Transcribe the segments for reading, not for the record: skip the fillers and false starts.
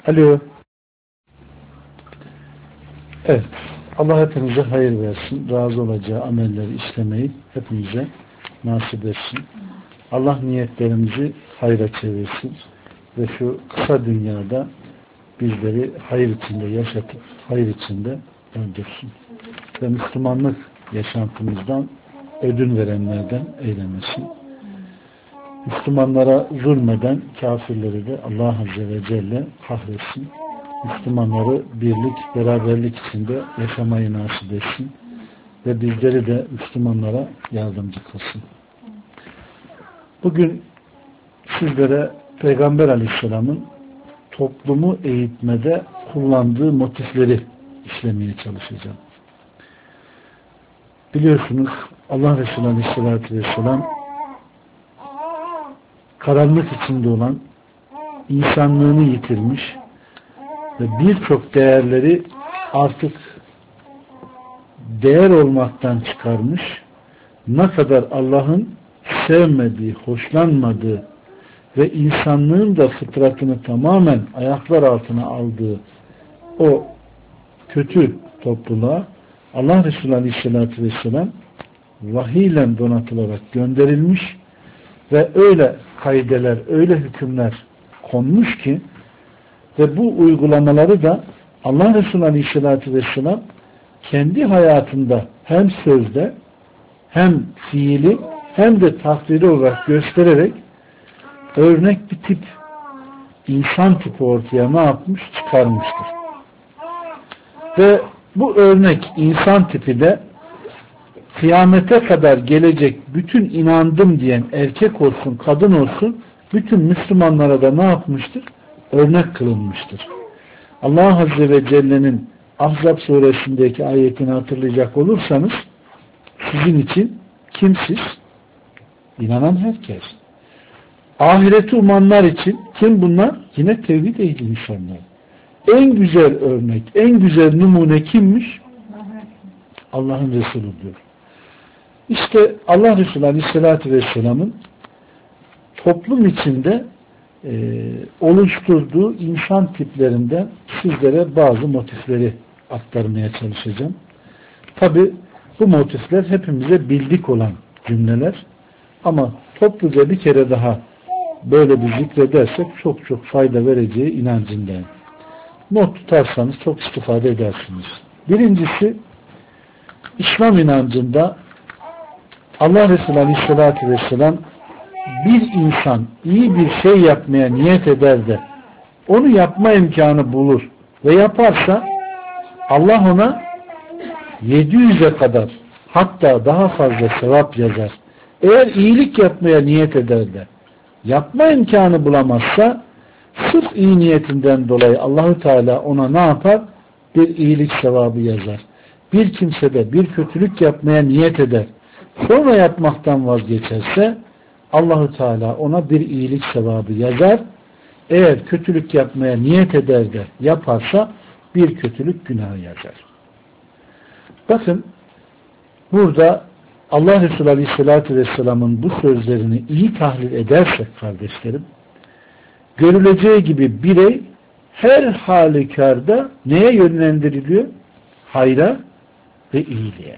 Alo. Evet. Allah hepinize hayır versin. Razı olacağı amelleri işlemeyi hepimize nasip etsin. Allah niyetlerimizi hayra çevirsin. Ve şu kısa dünyada bizleri hayır içinde yaşatıp hayır içinde öldürsün. Ve Müslümanlık yaşantımızdan ödün verenlerden eylemesin. Müslümanlara zulmeden kafirleri de Allah Azze ve Celle kahretsin. Müslümanları birlik, beraberlik içinde yaşamayı nasip etsin. Ve bizleri de Müslümanlara yardımcı kılsın. Bugün sizlere Peygamber Aleyhisselam'ın toplumu eğitmede kullandığı motifleri işlemeye çalışacağım. Biliyorsunuz Allah Resulü Aleyhisselatü Vesselam karanlık içinde olan, insanlığını yitirmiş ve birçok değerleri artık değer olmaktan çıkarmış, ne kadar Allah'ın sevmediği, hoşlanmadığı ve insanlığın da fıtratını tamamen ayaklar altına aldığı o kötü topluluğa Allah Resulü Aleyhisselatü Vesselam vahiyle donatılarak gönderilmiş ve öyle kaideler, öyle hükümler konmuş ki ve bu uygulamaları da Allah Resulü Aleyhisselatü Vesselam kendi hayatında hem sözde hem fiili hem de takdiri olarak göstererek örnek bir tip, insan tipi ortaya ne yapmış? Çıkarmıştır. Ve bu örnek insan tipi de kıyamete kadar gelecek bütün inandım diyen erkek olsun, kadın olsun bütün Müslümanlara da ne yapmıştır? Örnek kılınmıştır. Allah Azze ve Celle'nin Ahzab suresindeki ayetini hatırlayacak olursanız sizin için kimsiz? İnanan herkes. Ahireti umanlar için kim bunlar? Yine tevhid ehli insanlar. En güzel örnek, en güzel numune kimmiş? Allah'ın Resulü diyor. İşte Allah Resulü Aleyhisselatü Vesselam'ın toplum içinde oluşturduğu insan tiplerinden sizlere bazı motifleri aktarmaya çalışacağım. Tabi bu motifler hepimize bildik olan cümleler ama topluca bir kere daha böyle bir zikredersek çok çok fayda vereceği inancındayım. Not tutarsanız çok istifade edersiniz. Birincisi, İslam inancında Allah Resulü Aleyhisselatü Vesselam bir insan iyi bir şey yapmaya niyet eder de onu yapma imkanı bulur ve yaparsa Allah ona 700'e kadar hatta daha fazla sevap yazar. Eğer iyilik yapmaya niyet eder de yapma imkanı bulamazsa sırf iyi niyetinden dolayı Allahu Teala ona ne yapar? Bir iyilik sevabı yazar. Bir kimse de bir kötülük yapmaya niyet eder. Sonra yapmaktan vazgeçerse Allahu Teala ona bir iyilik sevabı yazar. Eğer kötülük yapmaya niyet eder de yaparsa bir kötülük günahı yazar. Bakın burada Allah Resulü Aleyhisselatü Vesselam'ın bu sözlerini iyi tahlil edersek kardeşlerim, görüleceği gibi birey her halükarda neye yönlendiriliyor? Hayra ve iyiliğe.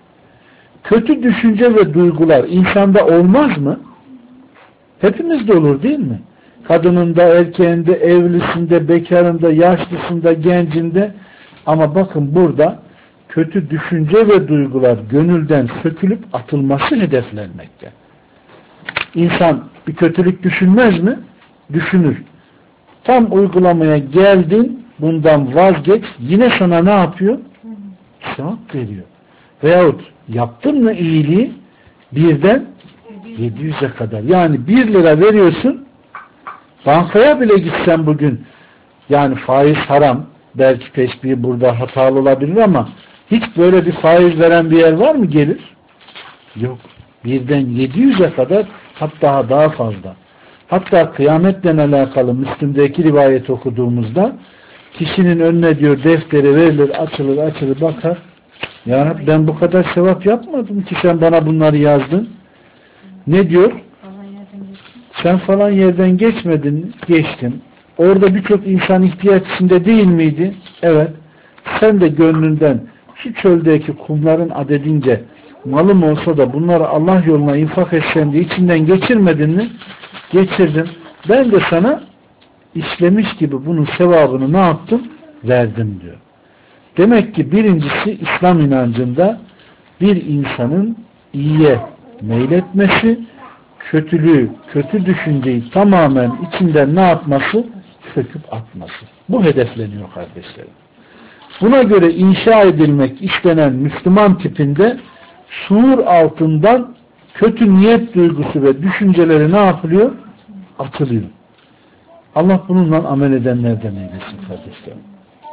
Kötü düşünce ve duygular insanda olmaz mı? Hepimizde olur değil mi? Kadınında, erkeğinde, evlisinde, bekarında, yaşlısında, gencinde. Ama bakın burada kötü düşünce ve duygular gönülden sökülüp atılması hedeflenmekte. İnsan bir kötülük düşünmez mi? Düşünür. Tam uygulamaya geldin, bundan vazgeç, yine sana ne yapıyor? Sevap veriyor. Veyahut yaptın mı iyiliği birden 700'e kadar. Yani 1 lira veriyorsun, bankaya bile gitsen bugün, yani faiz haram, belki teşbihi burada hatalı olabilir ama hiç böyle bir faiz veren bir yer var mı gelir? Yok. Birden 700'e kadar, hatta daha fazla. Hatta kıyametle alakalı Müslim'deki rivayet okuduğumuzda kişinin önüne diyor defteri verilir, açılır bakar. Ya Rabbi, ben bu kadar sevap yapmadım ki sen bana bunları yazdın. Ne diyor? Sen falan yerden geçmedin mi? Geçtim. Orada birçok insan ihtiyaç içinde değil miydi? Evet. Sen de gönlünden şu çöldeki kumların adedince malım olsa da bunları Allah yoluna infak etsen diye içinden geçirmedin mi? Geçirdim. Ben de sana işlemiş gibi bunun sevabını ne yaptım? Verdim diyor. Demek ki birincisi İslam inancında bir insanın iyiye meyletmesi, kötülüğü, kötü düşünceyi tamamen içinden ne yapması? Söküp atması. Bu hedefleniyor kardeşlerim. Buna göre inşa edilmek istenen Müslüman tipinde şuur altından kötü niyet duygusu ve düşünceleri ne yapılıyor? Atılıyor. Allah bununla amel edenlerden eylesin kardeşlerim.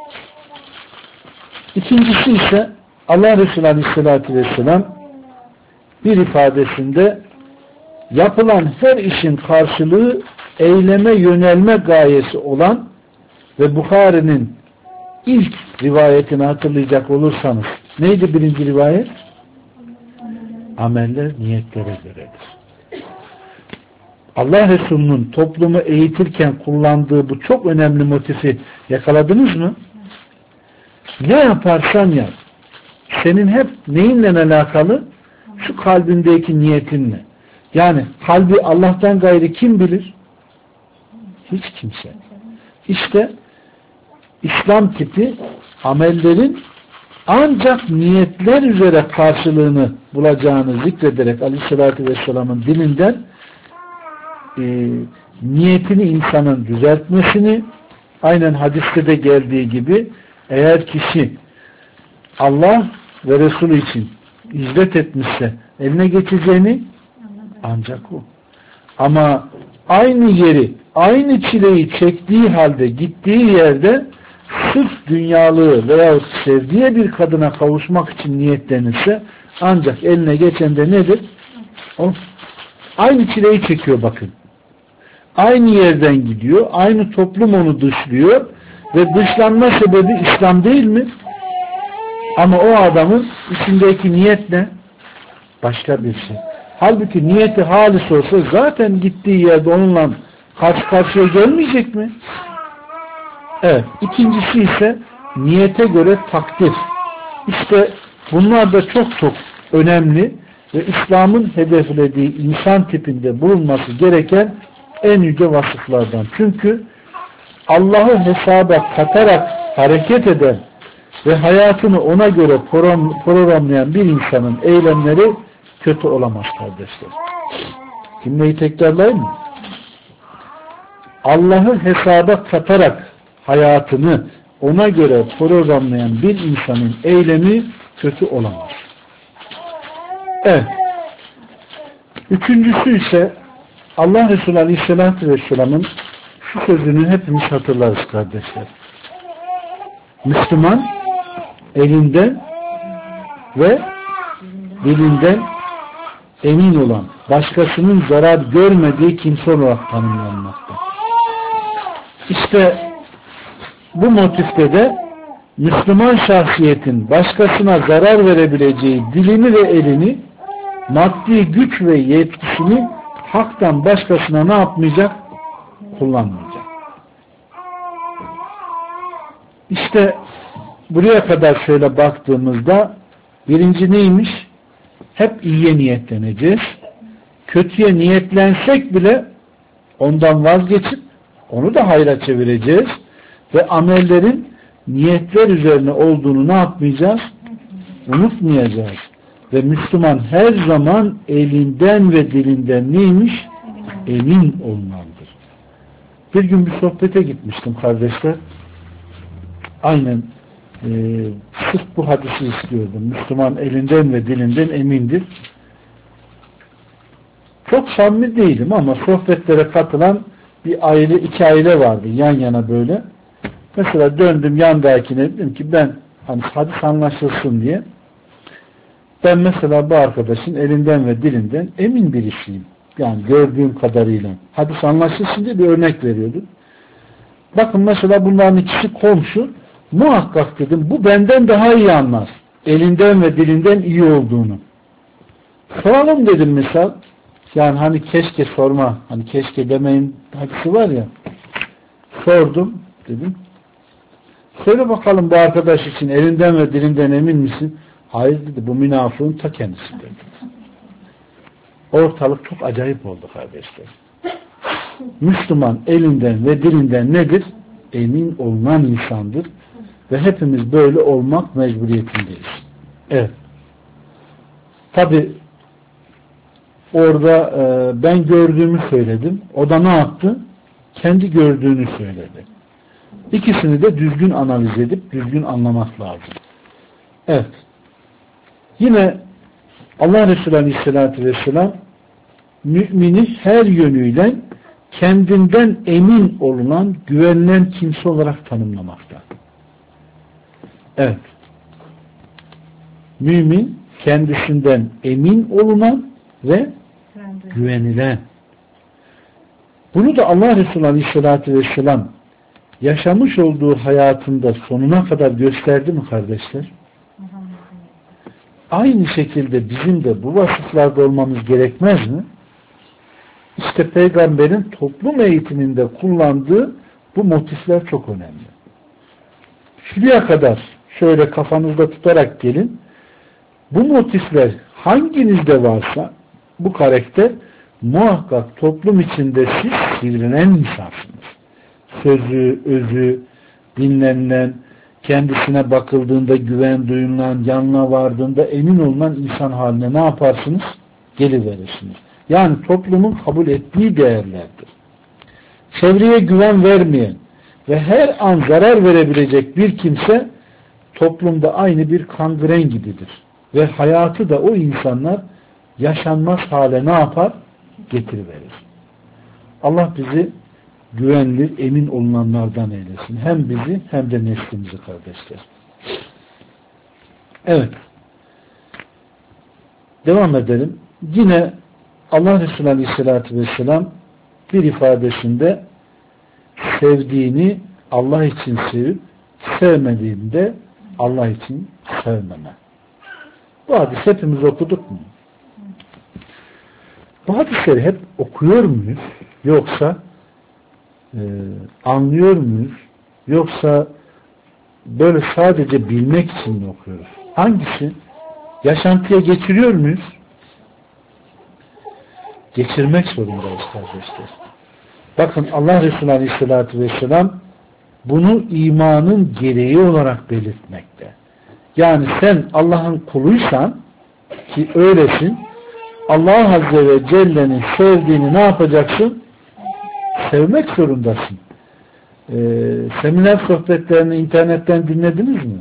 İkincisi ise Allah Resulü Aleyhisselatü Vesselam bir ifadesinde yapılan her işin karşılığı eyleme yönelme gayesi olan ve Bukhari'nin ilk rivayetini hatırlayacak olursanız neydi birinci rivayet? Ameller niyetlere göredir. Allah Resulü'nün toplumu eğitirken kullandığı bu çok önemli motifi yakaladınız mı? Ne yaparsan yap. Senin hep neyinle alakalı? Şu kalbindeki niyetinle. Yani kalbi Allah'tan gayrı kim bilir? Hiç kimse. İşte İslam tipi amellerin ancak niyetler üzere karşılığını bulacağını zikrederek Aleyhisselatü Vesselam'ın dilinden niyetini insanın düzeltmesini, aynen hadiste de geldiği gibi eğer kişi Allah ve Resulü için hicret etmişse eline geçeceğini ancak o. Ama aynı yeri, aynı çileyi çektiği halde gittiği yerde sırf dünyalığı veyahut sevdiği bir kadına kavuşmak için niyetlenirse ancak eline geçen de nedir? O. Aynı çileyi çekiyor bakın. Aynı yerden gidiyor. Aynı toplum onu dışlıyor ve dışlanma sebebi İslam değil mi? Ama o adamın içindeki niyet ne? Başka bir şey. Halbuki niyeti halis olsa zaten gittiği yerde onunla karşı karşıya gelmeyecek mi? Evet. İkincisi ise niyete göre takdir. İşte bunlar da çok çok önemli ve İslam'ın hedeflediği insan tipinde bulunması gereken en yüce vasıflardan. Çünkü Allah'ı hesaba katarak hareket eden ve hayatını ona göre programlayan bir insanın eylemleri kötü olamaz kardeşler. Cümleyi tekrarlayayım mı? Allah'ı hesaba katarak hayatını ona göre programlayan bir insanın eylemi kötü olamaz. Evet. Üçüncüsü ise Allah Resulü Aleyhisselatü Vesselam'ın şu sözünü hepimiz hatırlarız kardeşler. Müslüman elinden ve dilinden emin olan, başkasının zarar görmediği kimse olarak tanımlanmakta. İşte bu motifte de Müslüman şahsiyetin başkasına zarar verebileceği dilini ve elini, maddi güç ve yetkisini haktan başkasına ne yapmayacak? Kullanmayacak. İşte buraya kadar şöyle baktığımızda birinci neymiş? Hep iyiye niyetleneceğiz. Kötüye niyetlensek bile ondan vazgeçip onu da hayra çevireceğiz. Ve amellerin niyetler üzerine olduğunu ne yapmayacağız? Unutmayacağız. Ve Müslüman her zaman elinden ve dilinden neymiş? Emin olmalıdır. Bir gün bir sohbete gitmiştim kardeşler. Aynen sırf bu hadisi istiyordum. Müslüman elinden ve dilinden emindir. Çok samimi değilim ama sohbetlere katılan bir aile, iki aile vardı yan yana böyle. Mesela döndüm yandakine dedim ki ben hani hadis anlaşılsın diye ben mesela bu arkadaşın elinden ve dilinden emin birisiyim. Yani gördüğüm kadarıyla. Hadis anlaşılsın diye bir örnek veriyordum. Bakın mesela bunların ikisi komşu. Muhakkak dedim bu benden daha iyi anlar. Elinden ve dilinden iyi olduğunu. Soralım dedim misal. Yani hani keşke sorma. Hani keşke demeyin hadisi var ya. Sordum dedim. Söyle bakalım bu arkadaş için elinden ve dilinden emin misin? Hayır dedi, bu münafığın ta kendisi dedi. Ortalık çok acayip oldu kardeşler. Müslüman elinden ve dilinden nedir? Emin olunan insandır. Ve hepimiz böyle olmak mecburiyetindeyiz. Evet. Tabi orada ben gördüğümü söyledim. O da ne yaptı? Kendi gördüğünü söyledi. İkisini de düzgün analiz edip düzgün anlamak lazım. Evet. Yine Allah Resulü Aleyhisselatü Vesselam mümini her yönüyle kendinden emin olunan, güvenilen kimse olarak tanımlamakta. Evet. Mümin kendisinden emin olunan ve güvenilen. Bunu da Allah Resulü Aleyhisselatü Vesselam yaşamış olduğu hayatında sonuna kadar gösterdi mi kardeşler? Aynı şekilde bizim de bu vasıflarda olmamız gerekmez mi? İşte peygamberin toplum eğitiminde kullandığı bu motifler çok önemli. Şuraya kadar şöyle kafanızda tutarak gelin. Bu motifler hanginizde varsa bu karakter muhakkak toplum içinde siz sivrilen insansınız. Sözü, özü, dinlenilen, kendisine bakıldığında güven duyulan, yanına vardığında emin olunan insan haline ne yaparsınız? Geliverirsiniz. Yani toplumun kabul ettiği değerlerdir. Çevreye güven vermeyen ve her an zarar verebilecek bir kimse toplumda aynı bir kangren gibidir. Ve hayatı da o insanlar yaşanmaz hale ne yapar? Getiriverir. Allah bizi güvenilir, emin olunanlardan eylesin. Hem bizi hem de neslimizi kardeşler. Evet. Devam edelim. Yine Allah Resulü Aleyhisselatü Vesselam bir ifadesinde sevdiğini Allah için sevip sevmediğinde Allah için sevmeme. Bu hadis hepimiz okuduk mu? Bu hadisleri hep okuyor muyuz? Yoksa anlıyor muyuz? Yoksa böyle sadece bilmek için mi okuyoruz? Hangisi? Yaşantıya geçiriyor muyuz? Geçirmek zorundayız kardeşler. Bakın Allah Resulü Aleyhisselatü Vesselam bunu imanın gereği olarak belirtmekte. Yani sen Allah'ın kuluysan ki öylesin, Allah Azze ve Celle'nin sevdiğini ne yapacaksın? Sevmek zorundasın. Seminer sohbetlerini internetten dinlediniz mi?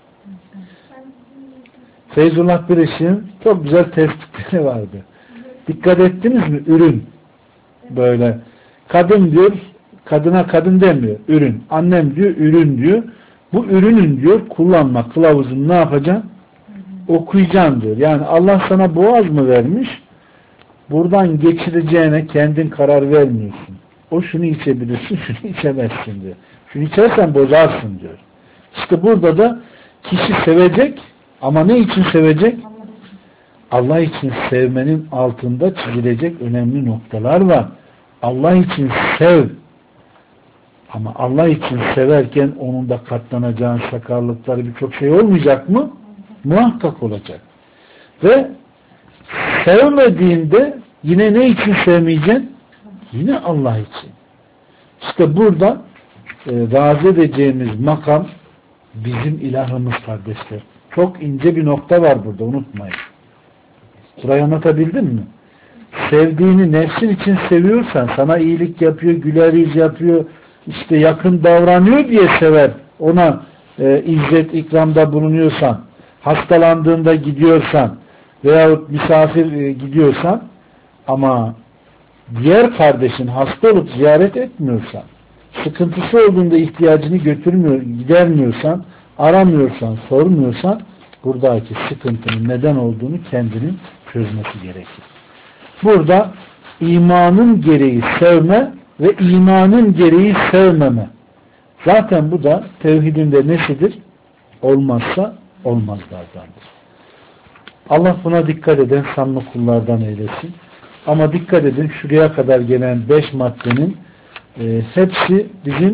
Feyzullah Biriş'in çok güzel tespitleri vardı. Dikkat ettiniz mi? Ürün. Böyle. Kadın diyor, kadına kadın demiyor. Ürün. Annem diyor, ürün diyor. Bu ürünün diyor, kullanma kılavuzunu ne yapacaksın? Okuyacaksın diyor. Yani Allah sana boğaz mı vermiş? Buradan geçireceğine kendin karar vermiyorsun. O şunu içebilirsin, şunu içemezsin diyor. Şunu içersen bozarsın diyor. İşte burada da kişi sevecek ama ne için sevecek? Allah için sevmenin altında çizilecek önemli noktalar var. Allah için sev. Ama Allah için severken onun da katlanacağın sakarlıkları birçok şey olmayacak mı? Muhakkak olacak. Ve sevmediğinde yine ne için sevmeyeceksin? Yine Allah için. İşte burada razı edeceğimiz makam bizim ilahımız kardeşler. Çok ince bir nokta var burada, unutmayın. Burayı anlatabildim mi? Sevdiğini nefsin için seviyorsan, sana iyilik yapıyor, güler yüz yapıyor, işte yakın davranıyor diye sever, ona izzet ikramda bulunuyorsan, hastalandığında gidiyorsan veyahut misafir gidiyorsan ama diğer kardeşin hasta olup ziyaret etmiyorsan, sıkıntısı olduğunda ihtiyacını gidermiyorsan, aramıyorsan, sormuyorsan buradaki sıkıntının neden olduğunu kendinin çözmesi gerekir. Burada imanın gereği sevme ve imanın gereği sevmeme. Zaten bu da tevhidin de nesidir? Olmazsa olmazlardandır. Allah buna dikkat eden samimi kullardan eylesin. Ama dikkat edin, şuraya kadar gelen 5 maddenin hepsi bizim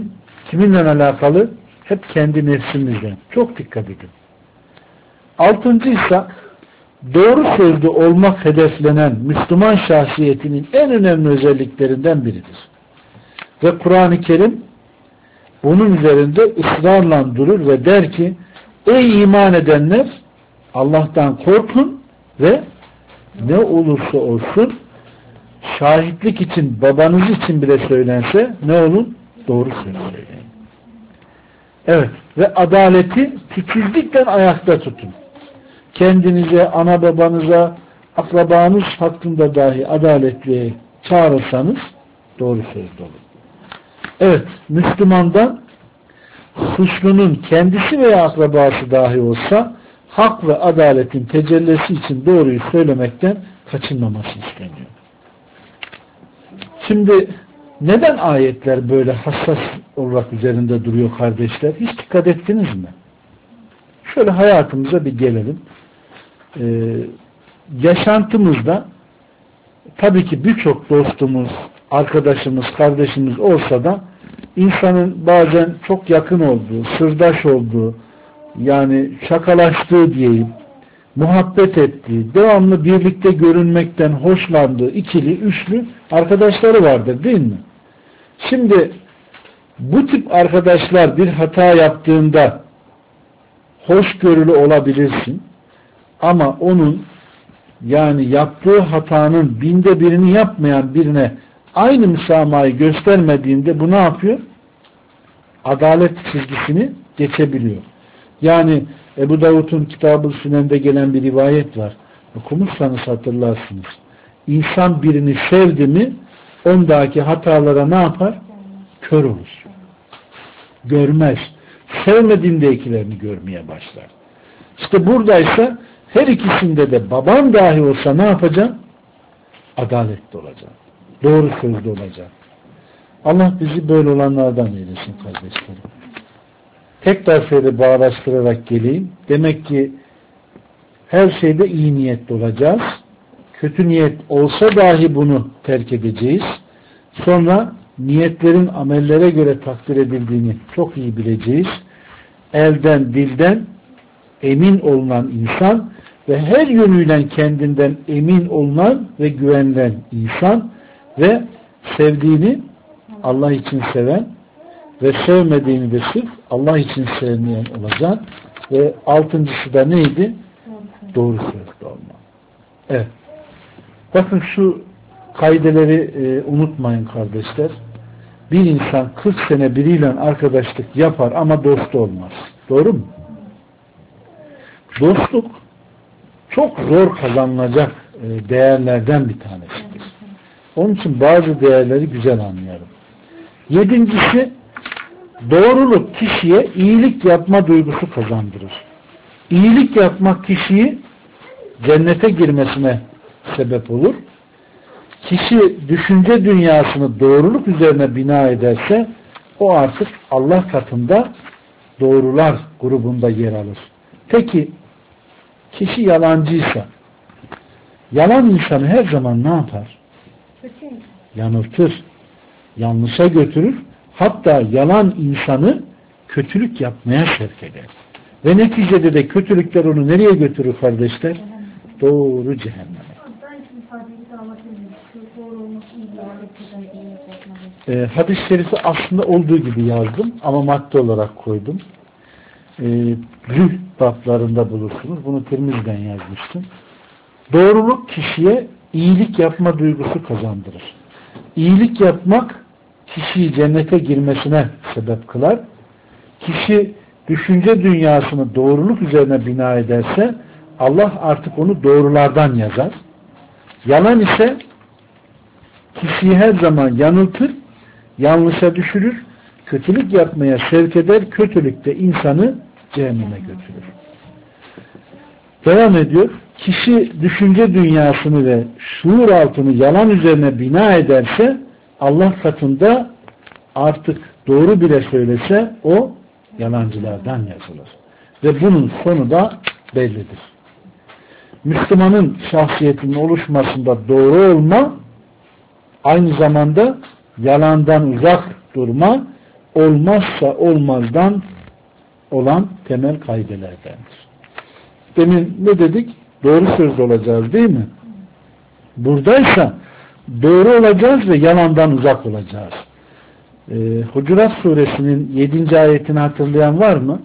Kiminle alakalı? Hep kendi nefsimizden. Çok dikkat edin. 6. ise doğru sözlü olmak hedeflenen Müslüman şahsiyetinin en önemli özelliklerinden biridir. Ve Kur'an-ı Kerim bunun üzerinde ısrarla durur ve der ki ey iman edenler Allah'tan korkun ve ne olursa olsun şahitlik için babanız için bile söylense ne olun? Doğru söz söyleyin. Evet. Ve adaleti titizlikle ayakta tutun. Kendinize, ana babanıza, akrabanız hakkında dahi adaletliye çağırırsanız doğru sözlü olun. Evet. Müslümandan suçlunun kendisi veya akrabası dahi olsa hak ve adaletin tecellisi için doğruyu söylemekten kaçınmaması isteniyor. Şimdi neden ayetler böyle hassas olarak üzerinde duruyor kardeşler? Hiç dikkat ettiniz mi? Şöyle hayatımıza bir gelelim. Yaşantımızda tabii ki birçok dostumuz, arkadaşımız, kardeşimiz olsa da insanın bazen çok yakın olduğu, sırdaş olduğu, yani şakalaştığı diyeyim, muhabbet ettiği, devamlı birlikte görünmekten hoşlandığı ikili, üçlü arkadaşları vardır değil mi? Şimdi bu tip arkadaşlar bir hata yaptığında hoşgörülü olabilirsin ama onun yani yaptığı hatanın 1/1000'ini yapmayan birine aynı müsamahayı göstermediğinde bu ne yapıyor? Adalet çizgisini geçebiliyor. Yani Ebu Davud'un Kitab-ı Sünen'de gelen bir rivayet var. Okumuşsanız hatırlarsınız. İnsan birini sevdi mi ondaki hatalara ne yapar? Kör olur. Görmez. Sevmediğindekilerini görmeye başlar. İşte buradaysa her ikisinde de baban dahi olsa ne yapacaksın? Adaletli olacaksın. Doğru sözlü olacaksın. Allah bizi böyle olanlardan eylesin kardeşlerim. Tekrar şöyle bağdaştırarak geleyim. Demek ki her şeyde iyi niyetli olacağız. Kötü niyet olsa dahi bunu terk edeceğiz. Sonra niyetlerin amellere göre takdir edildiğini çok iyi bileceğiz. Elden, dilden emin olunan insan ve her yönüyle kendinden emin olunan ve güvenilen insan ve sevdiğini Allah için seven ve sevmediğini de sırf Allah için sevmeyen olacak. Ve 6.'sı da neydi? Doğru sözlü olmak. Evet. Bakın şu kaideleri unutmayın kardeşler. Bir insan 40 sene biriyle arkadaşlık yapar ama dost olmaz. Doğru mu? Dostluk çok zor kazanılacak değerlerden bir tanesidir. Onun için bazı değerleri güzel anlayalım. 7.'si doğruluk kişiye iyilik yapma duygusu kazandırır. İyilik yapmak kişiyi cennete girmesine sebep olur. Kişi düşünce dünyasını doğruluk üzerine bina ederse o artık Allah katında doğrular grubunda yer alır. Peki kişi yalancıysa yalan insanı her zaman ne yapar? Yanıltır. Yanlışa götürür. Hatta yalan insanı kötülük yapmaya sevk eder. Ve neticede de kötülükler onu nereye götürür kardeşler? Doğru cehenneme. Hadis-i şerifi aslında olduğu gibi yazdım ama madde olarak koydum. Rüh bablarında bulursunuz. Bunu Tirmizi'den yazmıştım. Doğruluk kişiye iyilik yapma duygusu kazandırır. İyilik yapmak kişiyi cennete girmesine sebep kılar. Kişi düşünce dünyasını doğruluk üzerine bina ederse Allah artık onu doğrulardan yazar. Yalan ise kişiyi her zaman yanıltır, yanlışa düşürür, kötülük yapmaya sevk eder, kötülükte insanı cehenneme götürür. Devam ediyor. Kişi düşünce dünyasını ve şuur altını yalan üzerine bina ederse Allah katında artık doğru bile söylese o yalancılardan yazılır. Ve bunun sonu da bellidir. Müslümanın şahsiyetinin oluşmasında doğru olma, aynı zamanda yalandan uzak durma olmazsa olmazdan olan temel kaidelerdendir. Demin ne dedik? Doğru söz olacağız değil mi? Buradaysa doğru olacağız ve yalandan uzak olacağız. Hucurat suresinin 7. ayetini hatırlayan var mı?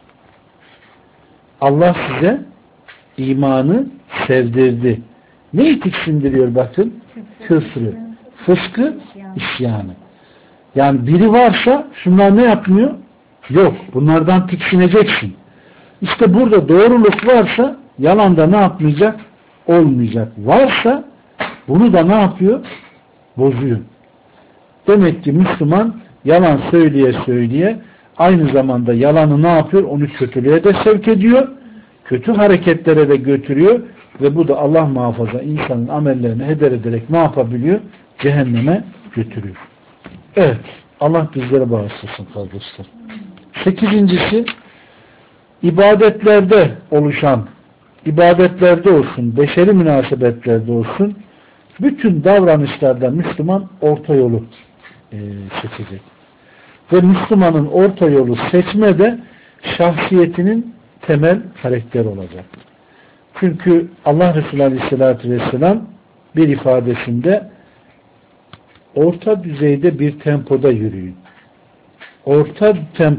Allah size imanı sevdirdi. Neyi tiksindiriyor bakın? Küfrü, fıskı, isyanı. Yani biri varsa şunlar ne yapmıyor? Yok. Bunlardan tiksineceksin. İşte burada doğruluk varsa yalanda ne yapmayacak? Olmayacak. Varsa bunu da ne yapıyor? Bozuyor. Demek ki Müslüman yalan söyleye söyleye aynı zamanda yalanı ne yapıyor? Onu kötülüğe de sevk ediyor. Kötü hareketlere de götürüyor ve bu da Allah muhafaza insanın amellerini heder ederek ne yapabiliyor? Cehenneme götürüyor. Evet. Allah bizlere bağışlasın kardeşler. 8.'si ibadetlerde oluşan, ibadetlerde olsun, beşeri münasebetlerde olsun, bütün davranışlarda Müslüman orta yolu seçecek. Ve Müslümanın orta yolu seçme de şahsiyetinin temel karakteri olacak. Çünkü Allah Resulü Aleyhisselatü Vesselam bir ifadesinde orta düzeyde bir tempoda yürüyün. Orta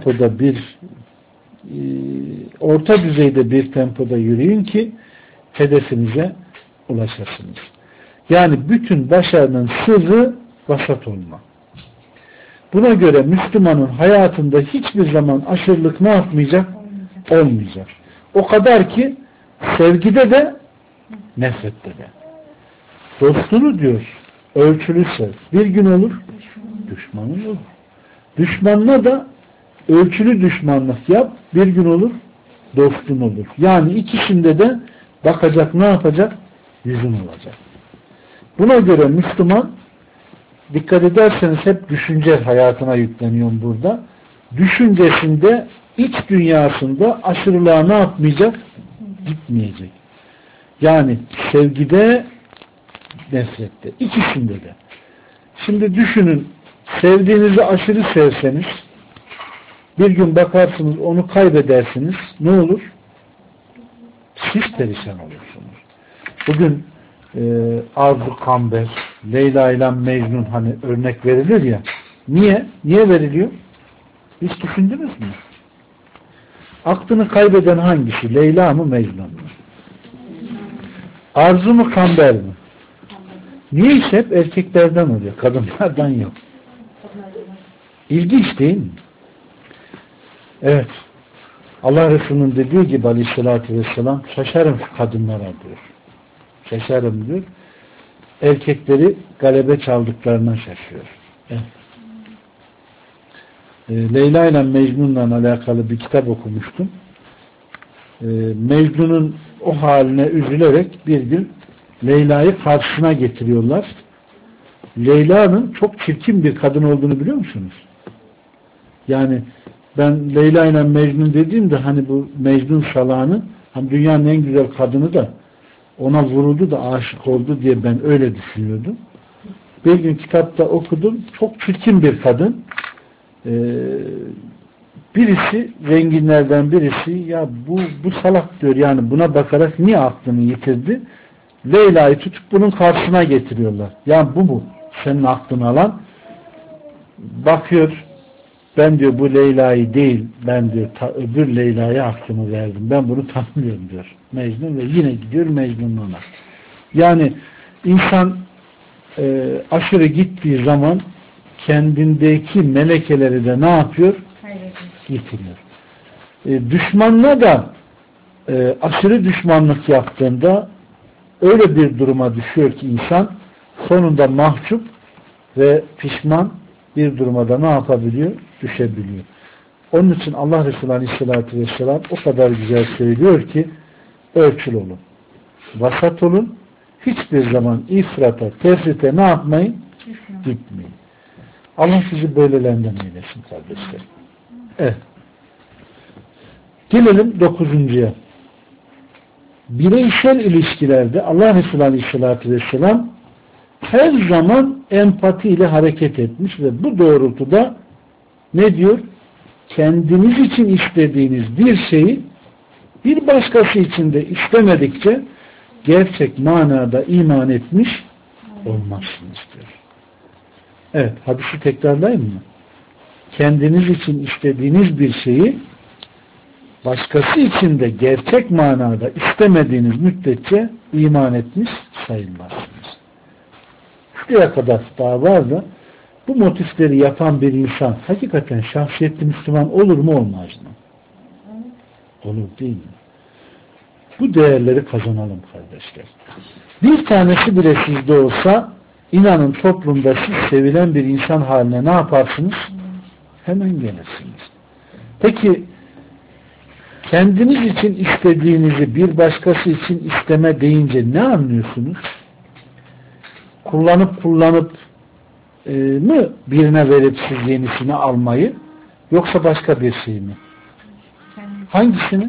düzeyde bir tempoda yürüyün ki hedefinize ulaşasınız. Yani bütün başarının sırrı vasat olma. Buna göre Müslümanın hayatında hiçbir zaman aşırılık ne yapmayacak? Olmayacak. O kadar ki sevgide de nefrette de. Dostunu diyor ölçülü sev. Bir gün olur düşmanın olur. Düşmanına da ölçülü düşmanlık yap. Bir gün olur dostun olur. Yani ikisinde de bakacak ne yapacak? Yüzün olacak. Buna göre Müslüman dikkat ederseniz hep düşünce hayatına yükleniyorum burada. Düşüncesinde iç dünyasında aşırılığa ne yapmayacak? Gitmeyecek. Yani sevgide nefrette. İkisinde de. Şimdi düşünün sevdiğinizi aşırı sevseniz bir gün bakarsınız onu kaybedersiniz. Ne olur? Siz perişan olursunuz. Bugün Arzu Kamber, Leyla ile Mecnun hani örnek verilir ya. Niye? Niye veriliyor? Hiç düşündünüz mü? Aklını kaybeden hangisi? Leyla mı Mecnun mu? Arzu mu Kamber mi? Niye ise hep erkeklerden oluyor? Kadınlardan yok. İlginç değil mi? Evet. Allah Resulü'nün dediği gibi Aleyhisselatü Vesselam şaşarım şu kadınlara diyor. Şaşarım diyor. Erkekleri galebe çaldıklarına şaşıyor. Evet. Leyla ile Mecnun'la alakalı bir kitap okumuştum. Mecnun'un o haline üzülerek bir gün Leyla'yı karşısına getiriyorlar. Leyla'nın çok çirkin bir kadın olduğunu biliyor musunuz? Yani ben Leyla ile Mecnun dediğimde hani bu Mecnun salağını hani dünyanın en güzel kadını da ona vuruldu da aşık oldu diye ben öyle düşünüyordum. Bir gün kitapta okudum. Çok çirkin bir kadın. Birisi zenginlerden birisi ya bu salak diyor yani buna bakarak niye aklını yitirdi? Leyla'yı tutup bunun karşısına getiriyorlar. Ya bu mu? Senin aklını alan bakıyor ben diyor bu Leyla'yı değil ben diyor öbür Leyla'ya aklımı verdim. Ben bunu tanımıyorum diyor. Mecnun ve yine gidiyor Mecnun'una. Yani insan aşırı gittiği zaman kendindeki melekeleri de ne yapıyor? Yitiriyor. Düşmanla da aşırı düşmanlık yaptığında öyle bir duruma düşüyor ki insan sonunda mahcup ve pişman bir duruma da ne yapabiliyor? Düşebiliyor. Onun için Allah Resulü Aleyhisselatü Vesselam o kadar güzel söylüyor ki ölçülü olun. Vasat olun. Hiçbir zaman ifrata, tefrite ne yapmayın? Gitmeyin. Allah sizi böylelerinden eylesin kardeşlerim. Evet. Gelelim 9'uncuya. Bireysel ilişkilerde Allah Resulü Aleyhisselatü Vesselam her zaman empati ile hareket etmiş ve bu doğrultuda ne diyor? Kendiniz için istediğiniz bir şeyi bir başkası için de istemedikçe gerçek manada iman etmiş olmazsınız diyor. Evet, hadisi tekrarlayayım mı? Kendiniz için istediğiniz bir şeyi başkası için de gerçek manada istemediğiniz müddetçe iman etmiş sayılmazsınız. Şuraya kadar daha var da bu motifleri yapan bir insan hakikaten şahsiyetli Müslüman olur mu olmaz mı? Olur değil mi? Bu değerleri kazanalım kardeşler. Bir tanesi bile sizde olsa inanın toplumda siz sevilen bir insan haline ne yaparsınız? Hemen gelirsiniz. Peki kendiniz için istediğinizi bir başkası için isteme deyince ne anlıyorsunuz? Kullanıp mı birine verip siz yenisini almayı, yoksa başka bir şey mi? Hangisini?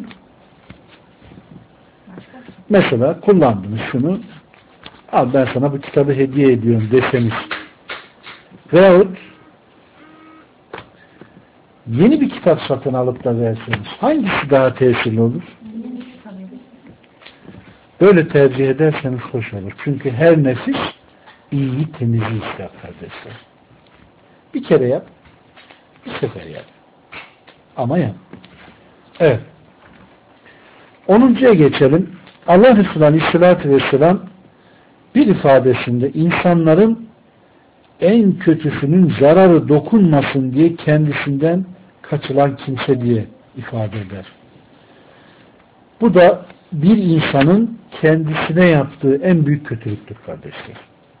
Mesela kullandınız şunu, al ben sana bu kitabı hediye ediyorum deseniz veyahut yeni bir kitap satın alıp da verseniz hangisi daha tesirli olur? Böyle tercih ederseniz hoş olur. Çünkü her nefis iyiyi, temizliği ister kardeşler. Bir kere yap, bir sefer yap. Ama yap. Evet. 10'uncuya geçelim. Allah Resulü Aleyhisselatü Vesselam bir ifadesinde insanların en kötüsünün zararı dokunmasın diye kendisinden kaçılan kimse diye ifade eder. Bu da bir insanın kendisine yaptığı en büyük kötülüktür kardeşler.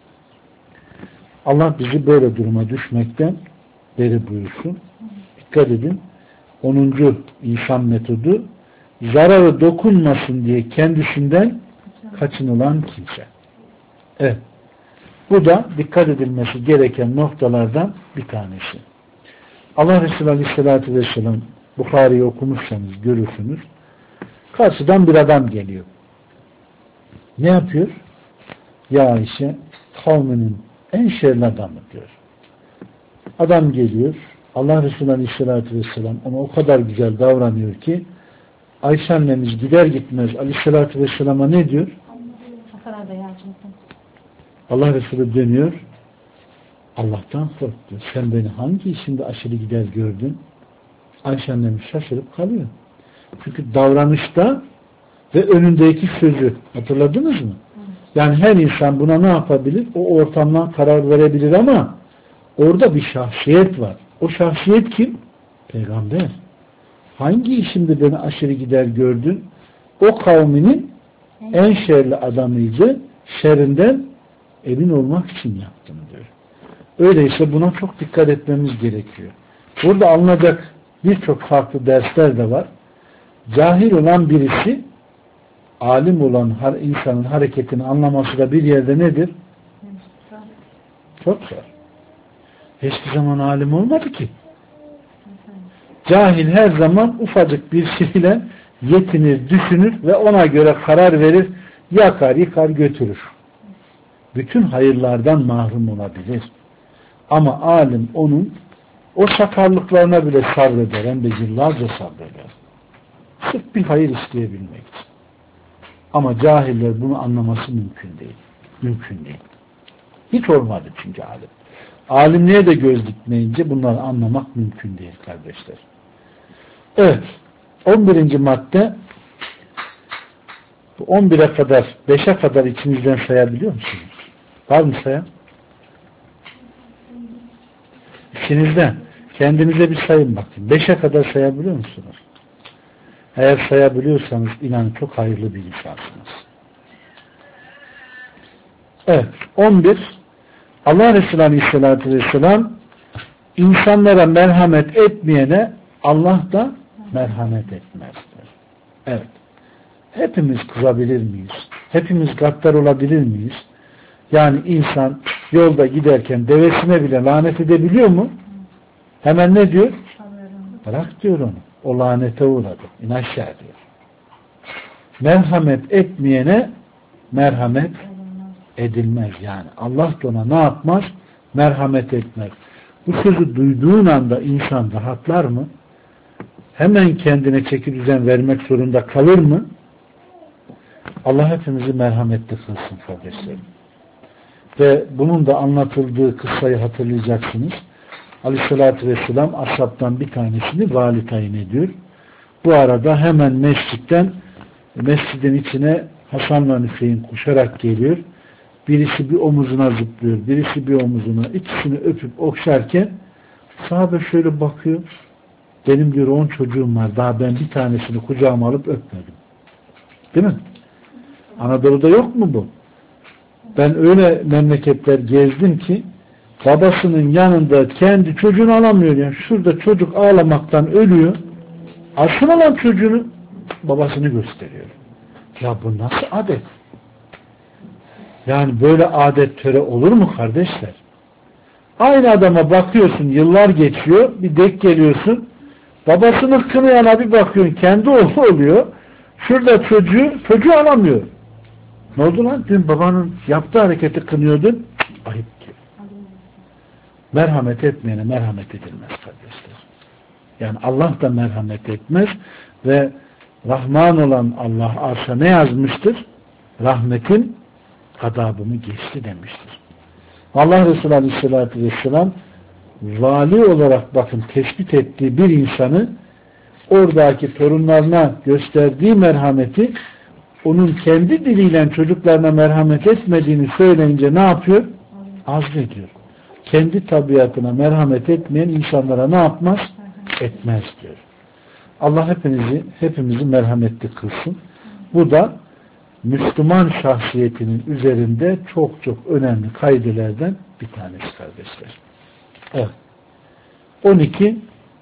Allah bizi böyle duruma düşmekten beri buyursun. Dikkat edin. 10. insan metodu zararı dokunmasın diye kendisinden kaçınılan kimse. Evet. Bu da dikkat edilmesi gereken noktalardan bir tanesi. Allah Resulü Aleyhisselatü Vesselam Bukhari'yi okumuşsanız görürsünüz. Karşıdan bir adam geliyor. Ne yapıyor? Ya Ayşe kavminin en şerli adamı diyor. Adam geliyor. Allah Resulü Aleyhisselatü Vesselam ona o kadar güzel davranıyor ki Ayşe annemiz gider gitmez Aleyhisselatü Vesselam'a ne diyor? Allah Resulü dönüyor. Allah'tan kork diyor. Sen beni hangi işimde aşırı gider gördün? Ayşe annemiz şaşırıp kalıyor. Çünkü davranışta ve önündeki sözü hatırladınız mı? Yani her insan buna ne yapabilir? O ortamdan karar verebilir ama orada bir şahsiyet var. O şahsiyet kim? Peygamber. Hangi işimde beni aşırı gider gördün? O kavminin en şerli adamıydı. Şerrinden emin olmak için yaptım diyor. Öyleyse buna çok dikkat etmemiz gerekiyor. Burada alınacak birçok farklı dersler de var. Cahil olan birisi alim olan insanın hareketini anlaması da bir yerde nedir? Çok zor. Hiçbir zaman alim olmadı ki. Cahil her zaman ufacık bir şeyle yetinir, düşünür ve ona göre karar verir, yakar, yıkar, götürür. Bütün hayırlardan mahrum olabilir. Ama alim onun o sakarlıklarına bile sabreder, hem de yıllarca sabreder. Sırf bir hayır isteyebilmek için. Ama cahiller bunu anlaması mümkün değil. Mümkün değil. Hiç olmadı çünkü alim. Alimliğe de göz dikmeyince bunları anlamak mümkün değil kardeşler. Evet. 11. madde, bu 11'e kadar, 5'e kadar içinizden sayabiliyor musunuz? Var mı sayan? İçinizden. Kendinize bir sayın bakın. 5'e kadar sayabiliyor musunuz? Eğer sayabiliyorsanız inanın çok hayırlı bir insansınız. Evet. 11. Allah Resulü Aleyhisselatü Vesselam insanlara merhamet etmeyene Allah da merhamet etmezdir. Evet. Hepimiz kızabilir miyiz? Hepimiz gaddar olabilir miyiz? Yani insan yolda giderken devesine bile lanet edebiliyor mu? Hemen ne diyor? Bırak diyor onu. O lanete uğradı. İn aşağı diyor. Merhamet etmeyene merhamet edilmez. Yani Allah da ona ne yapmaz? Merhamet etmez. Bu sözü duyduğun anda insan rahatlar mı? Hemen kendine çeki düzen vermek zorunda kalır mı? Allah hepimizi merhametli kılsın kardeşlerim. Ve bunun da anlatıldığı kıssayı hatırlayacaksınız. Aleyhissalatü vesselam ashabtan bir tanesini vali tayin ediyor. Bu arada hemen mescidin içine Hasan'la Hüseyin koşarak geliyor. Birisi bir omuzuna zıplıyor, birisi bir omuzuna, ikisini öpüp okşarken sahabe şöyle bakıyor. Benim diyor 10 çocuğum var. Daha ben bir tanesini kucağıma alıp öpmedim. Değil mi? Anadolu'da yok mu bu? Ben öyle memleketler gezdim ki babasının yanında kendi çocuğunu alamıyor. Yani şurada çocuk ağlamaktan ölüyor. Asıl olan çocuğunu babasını gösteriyor. Ya bu nasıl adet? Yani böyle adet töre olur mu kardeşler? Aynı adama bakıyorsun, yıllar geçiyor, bir denk geliyorsun, babasının kınayana bir bakıyorsun, kendi oğlu oluyor, şurada çocuğu alamıyor. Ne oldu lan? Dün babanın yaptığı hareketi kınıyordun, ayıp diyor. Merhamet etmeyene merhamet edilmez kardeşler. Yani Allah da merhamet etmez ve Rahman olan Allah arşa ne yazmıştır? Rahmetin gadabımı geçti demiştir. Allah Resulü Aleyhisselatü Vesselam vali olarak bakın tespit ettiği bir insanı oradaki torunlarına gösterdiği merhameti onun kendi diliyle çocuklarına merhamet etmediğini söyleyince ne yapıyor? Azlediyor. Kendi tabiatına merhamet etmeyen insanlara ne yapmaz? Etmez diyor. Allah hepimizi merhametli kılsın. Bu da Müslüman şahsiyetinin üzerinde çok çok önemli kaidelerden bir tanesi kardeşler. Evet. 12.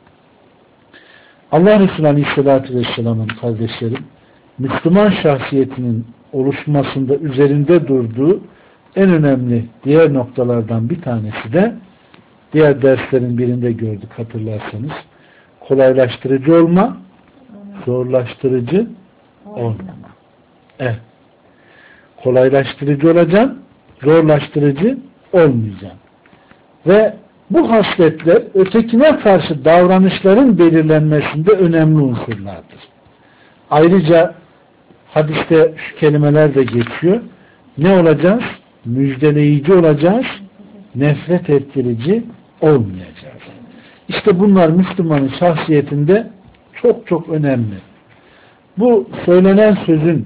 Allah Resulü Aleyhisselatü Vesselam'ın kardeşlerim Müslüman şahsiyetinin oluşmasında üzerinde durduğu en önemli diğer noktalardan bir tanesi de diğer derslerin birinde gördük hatırlarsanız kolaylaştırıcı olma, zorlaştırıcı olmama. Evet. Kolaylaştırıcı olacaksın, zorlaştırıcı olmayacaksın. Ve bu hasletler ötekine karşı davranışların belirlenmesinde önemli unsurlardır. Ayrıca hadiste şu kelimeler de geçiyor. Ne olacağız? Müjdeleyici olacağız, nefret ettirici olmayacağız. İşte bunlar Müslümanın şahsiyetinde çok çok önemli. Bu söylenen sözün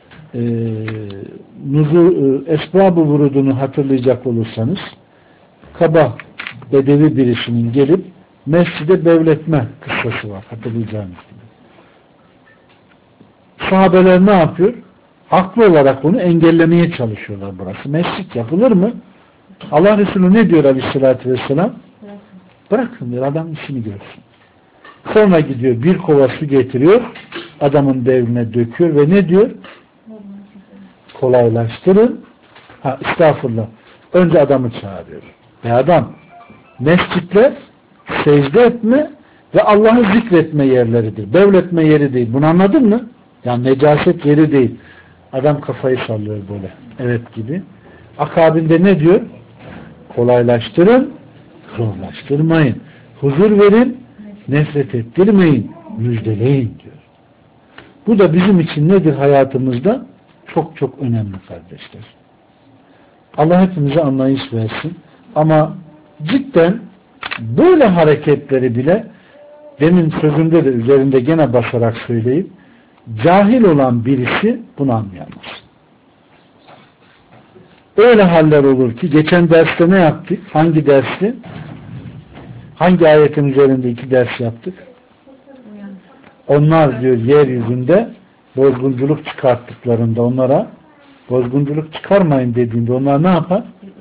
esbab-ı vurudunu hatırlayacak olursanız kaba bedevi birisinin gelip mescide bevletme kıssası var hatırlayacağınız gibi. Sahabeler ne yapıyor? Haklı olarak onu engellemeye çalışıyorlar burası. Mescit yapılır mı? Allah Resulü ne diyor Aleyhisselatü Vesselam? Bırakın diyor adam işini görsün. Sonra gidiyor bir kova su getiriyor adamın devrine döküyor ve ne diyor? Kolaylaştırın. Estağfurullah. Önce adamı çağırıyor. Adam mescitler secde etme ve Allah'ı zikretme yerleridir. Bevletme yeri değil. Bunu anladın mı? Yani necaset yeri değil. Adam kafayı sallıyor böyle. Evet gibi. Akabinde ne diyor? Kolaylaştırın, zorlaştırmayın. Huzur verin, nefret ettirmeyin, müjdeleyin diyor. Bu da bizim için nedir hayatımızda? Çok çok önemli kardeşler. Allah hepimize anlayış versin. Ama cidden böyle hareketleri bile demin sözümde de üzerinde gene basarak söyleyip cahil olan birisi bunu anlayamaz. Öyle haller olur ki geçen derste ne yaptık? Hangi dersi? Hangi ayetin üzerinde 2 ders yaptık? Onlar diyor yeryüzünde bozgunculuk çıkarttıklarında onlara bozgunculuk çıkarmayın dediğinde onlar ne yapar?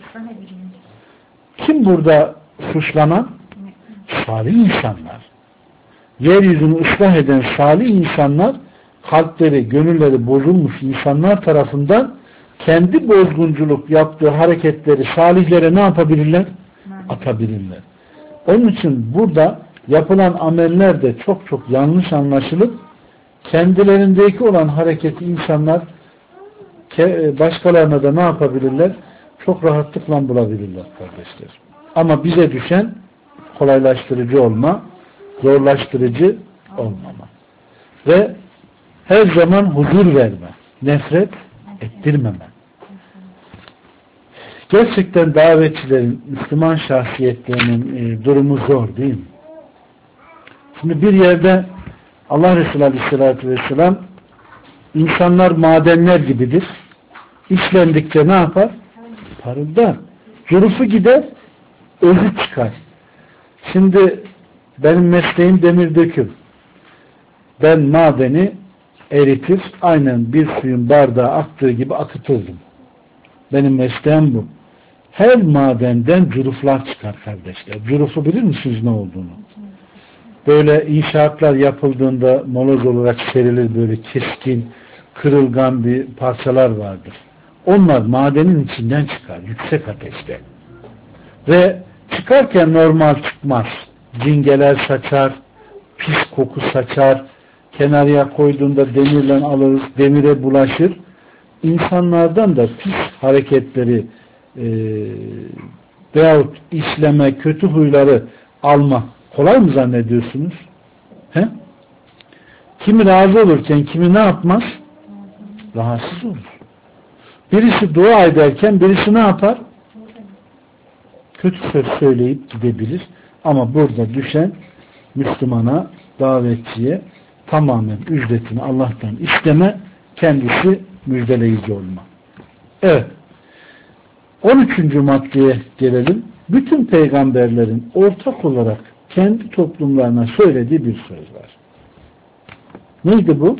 Kim burada suçlanan? Salih insanlar. Yeryüzünü ıslah eden salih insanlar kalpleri, gönülleri bozulmuş insanlar tarafından kendi bozgunculuk yaptığı hareketleri salihlere ne yapabilirler? Atabilirler. Onun için burada yapılan ameller de çok çok yanlış anlaşılıp kendilerindeki olan hareketi insanlar başkalarına da ne yapabilirler? Çok rahatlıkla bulabilirler kardeşler. Ama bize düşen kolaylaştırıcı olma, zorlaştırıcı olmama. Ve her zaman huzur verme, nefret ettirmeme. Gerçekten davetçilerin, Müslüman şahsiyetlerinin durumu zor değil mi? Şimdi bir yerde Allah Resulü Aleyhisselatü Vesselam insanlar madenler gibidir. İşlendikçe ne yapar? Parıldar. Curufu gider, özü çıkar. Şimdi benim mesleğim demir döküm. Ben madeni eritir, aynen bir suyun bardağa aktığı gibi akıtırdım. Benim mesleğim bu. Her madenden curuflar çıkar kardeşler. Curufu bilir misiniz ne olduğunu? Böyle inşaatlar yapıldığında moloz olarak serilir, böyle keskin, kırılgan bir parçalar vardır. Onlar madenin içinden çıkar, yüksek ateşte. Ve çıkarken normal çıkmaz. Cingeler saçar, pis koku saçar, kenarıya koyduğunda demirle alırız, demire bulaşır. İnsanlardan da pis hareketleri veyahut işleme, kötü huyları alma kolay mı zannediyorsunuz? He? Kimi razı olurken kimi ne yapmaz? Rahatsız olur. Birisi dua ederken birisi ne yapar? Kötü söz söyleyip gidebilir. Ama burada düşen Müslümana, davetçiye tamamen ücretini Allah'tan isteme, kendisi müjdeleyici olma. Evet. 13. maddeye gelelim. Bütün peygamberlerin ortak olarak kendi toplumlarına söylediği bir söz var. Neydi bu?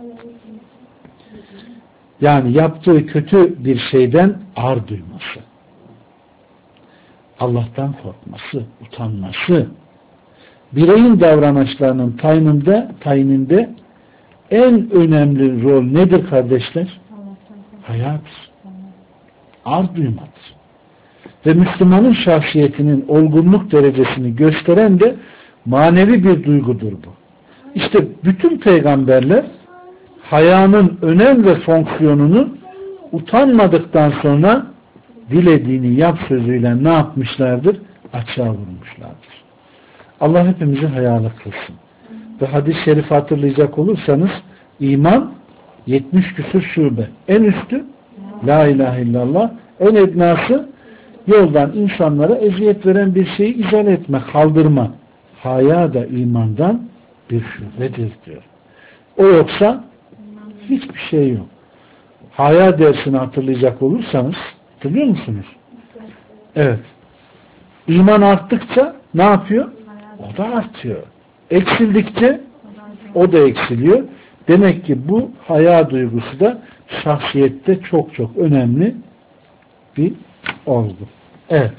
Yani yaptığı kötü bir şeyden ar duyması. Allah'tan korkması, utanması. Bireyin davranışlarının tayininde en önemli rol nedir kardeşler? Hayadır. Ar duymadır. Ve Müslümanın şahsiyetinin olgunluk derecesini gösteren de manevi bir duygudur bu. İşte bütün peygamberler hayanın önem ve fonksiyonunu utanmadıktan sonra dilediğini yap sözüyle ne yapmışlardır? Açığa vurmuşlardır. Allah hepimizi hayalı kılsın. Ve hadis-i şerifi hatırlayacak olursanız iman 70 küsur şube. En üstü la ilahe illallah, en ednası yoldan insanlara eziyet veren bir şeyi izale etme, kaldırma. Haya da imandan bir şubedir diyor. O yoksa hiçbir şey yok. Haya dersini hatırlayacak olursanız, hatırlıyor musunuz? Evet. İman arttıkça ne yapıyor? O da artıyor. Eksildikçe o da eksiliyor. Demek ki bu haya duygusu da şahsiyette çok çok önemli bir olgu. Evet.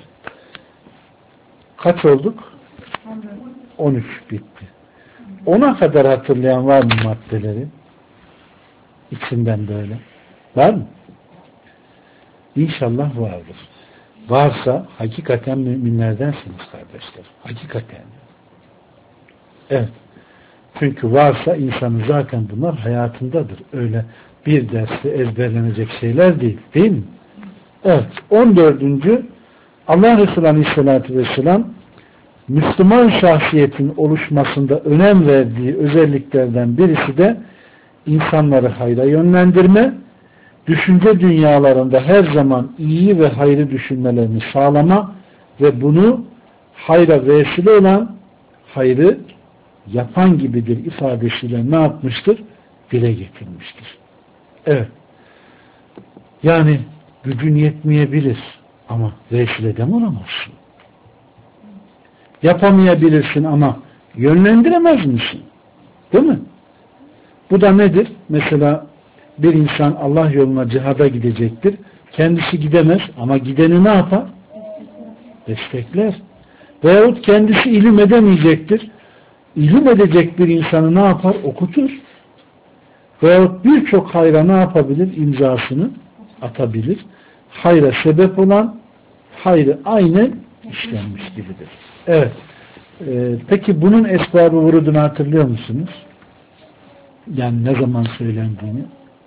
Kaç olduk? 13 bitti. 10'a kadar hatırlayan var mı maddeleri? İçinden böyle. Var mı? İnşallah vardır. Varsa hakikaten müminlerdensiniz kardeşler. Hakikaten. Evet. Çünkü varsa insanın zaten bunlar hayatındadır. Öyle bir derste ezberlenecek şeyler değil. Değil mi? Evet. 14. Allah Resulü Aleyhisselatü Vesselam Müslüman şahsiyetin oluşmasında önem verdiği özelliklerden birisi de insanları hayra yönlendirme, düşünce dünyalarında her zaman iyi ve hayrı düşünmelerini sağlama ve bunu hayra vesile olan hayrı yapan gibidir ifadesiyle ne yapmıştır? Dile getirmiştir. Evet. Yani gücün yetmeyebilir ama vesilede mi olamazsın? Yapamayabilirsin ama yönlendiremez misin? Değil mi? Bu da nedir? Mesela bir insan Allah yoluna cihada gidecektir. Kendisi gidemez ama gideni ne yapar? Destekler. Veyahut kendisi ilim edemeyecektir. İlim edecek bir insanı ne yapar? Okutur. Veyahut birçok hayra ne yapabilir? İmzasını atabilir. Hayra sebep olan hayrı aynen işlenmiş gibidir. Evet. Peki bunun esbab-ı vurudunu hatırlıyor musunuz? Yani ne zaman söylendiğini?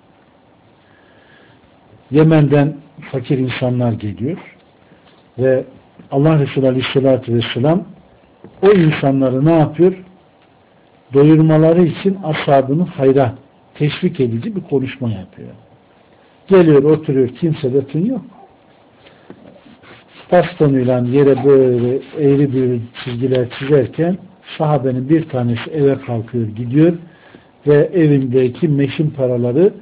Yemen'den fakir insanlar geliyor ve Allah Resulü Aleyhisselatü Vesselam o insanları ne yapıyor? Doyurmaları için ashabını hayra teşvik edici bir konuşma yapıyor. Geliyor, oturuyor, kimsede tün yok. Bastonuyla yere böyle eğri bir çizgiler çizerken sahabenin bir tanesi eve kalkıyor, gidiyor ve evindeki meşin paraları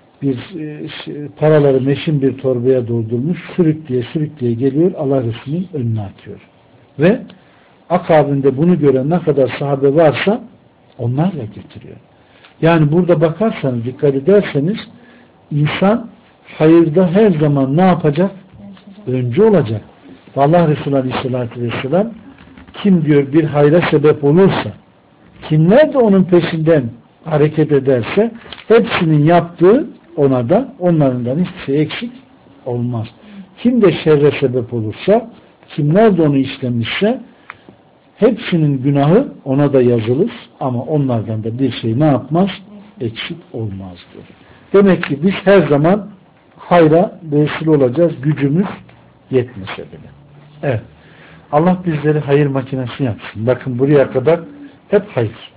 meşin bir torbaya doldurmuş, sürükleye geliyor, Allah Resulü'nün önüne atıyor. Ve akabinde bunu gören ne kadar sahabe varsa onlarla getiriyor. Yani burada bakarsanız, dikkat ederseniz insan hayırda her zaman ne yapacak? Öncü olacak. Allah Resulü Aleyhisselatü Vesselam kim diyor bir hayra sebep olursa, kimler de onun peşinden hareket ederse hepsinin yaptığı ona da onlarından hiçbir şey eksik olmaz. Kim de şerre sebep olursa, kimler de onu işlemişse hepsinin günahı ona da yazılır ama onlardan da bir şey ne yapmaz? Eksik olmaz diyor. Demek ki biz her zaman hayra vesile olacağız. Gücümüz yetmese bile. Evet. Allah bizleri hayır makinesi yapsın. Bakın buraya kadar hep hayır.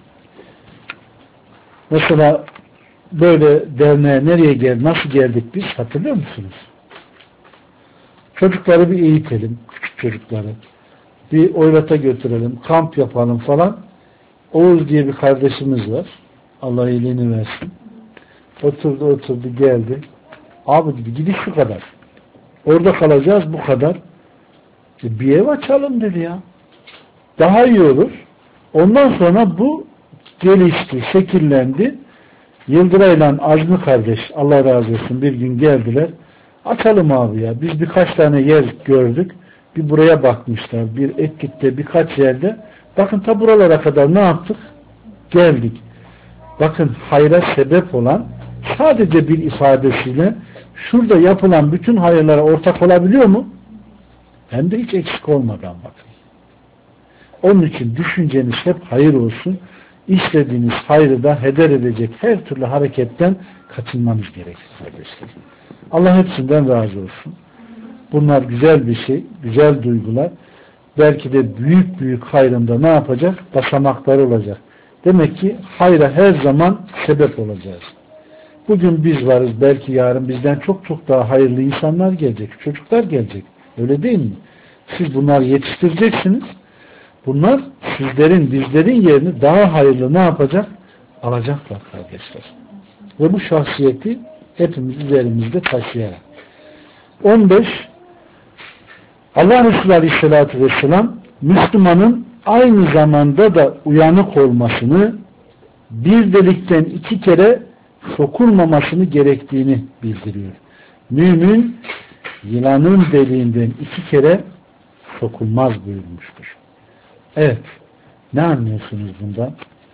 Mesela böyle derneğe nereye geldik, nasıl geldik biz hatırlıyor musunuz? Çocukları bir eğitelim, küçük çocukları. Bir oylata götürelim, kamp yapalım falan. Oğuz diye bir kardeşimiz var. Allah iyiliğini versin. Oturdu geldi. Abi dedi, gidiş şu kadar. Orada kalacağız bu kadar. Bir ev açalım dedi ya. Daha iyi olur. Ondan sonra bu gelişti, şekillendi. Yıldıray'la Azmi kardeş, Allah razı olsun, bir gün geldiler. Açalım abi ya. Biz birkaç tane yer gördük. Bir buraya bakmışlar. Bir Etlik'te birkaç yerde. Bakın ta buralara kadar ne yaptık? Geldik. Bakın hayra sebep olan sadece bir ifadesiyle şurada yapılan bütün hayırlara ortak olabiliyor mu? Hem de hiç eksik olmadan bakın. Onun için düşünceniz hep hayır olsun. İşlediğiniz hayrı da heder edecek her türlü hareketten kaçınmanız gerekir kardeşler. Allah hepsinden razı olsun. Bunlar güzel bir şey, güzel duygular. Belki de büyük büyük hayrında ne yapacak? Basamakları olacak. Demek ki hayra her zaman sebep olacağız. Bugün biz varız, belki yarın bizden çok çok daha hayırlı insanlar gelecek, çocuklar gelecek. Öyle değil mi? Siz bunları yetiştireceksiniz. Bunlar sizlerin, bizlerin yerini daha hayırlı ne yapacak? Alacaklar kardeşler. Ve bu şahsiyeti hepimiz üzerimizde taşıyarak. 15. Allah Resulü Aleyhisselatü Vesselam Müslümanın aynı zamanda da uyanık olmasını, bir delikten 2 kere sokulmamasını gerektiğini bildiriyor. Mümin yılanın deliğinden 2 kere sokulmaz buyurmuştur. Evet. Ne anlıyorsunuz bundan?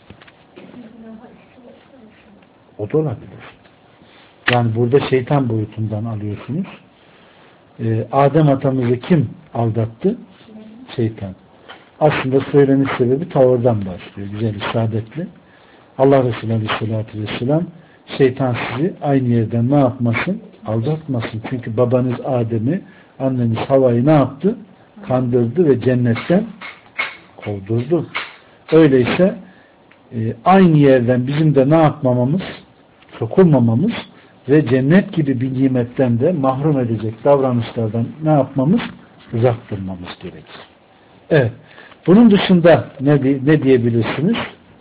O da olabilir. Yani burada şeytan boyutundan alıyorsunuz. Adem atamızı kim aldattı? Şeytan. Aslında söyleniş sebebi tavırdan başlıyor. Güzel, isabetli. Allah Resulü Aleyhisselatü Vesselam şeytan sizi aynı yerden ne yapmasın? Aldatmasın. Çünkü babanız Adem'i, anneniz Havva'yı ne yaptı? Kandırdı ve cennetten kovdurdu. Öyleyse aynı yerden bizim de ne yapmamamız? Sokulmamamız ve cennet gibi bir nimetten de mahrum edecek davranışlardan ne yapmamız? Uzak durmamız gerekir. Evet. Bunun dışında ne diyebilirsiniz?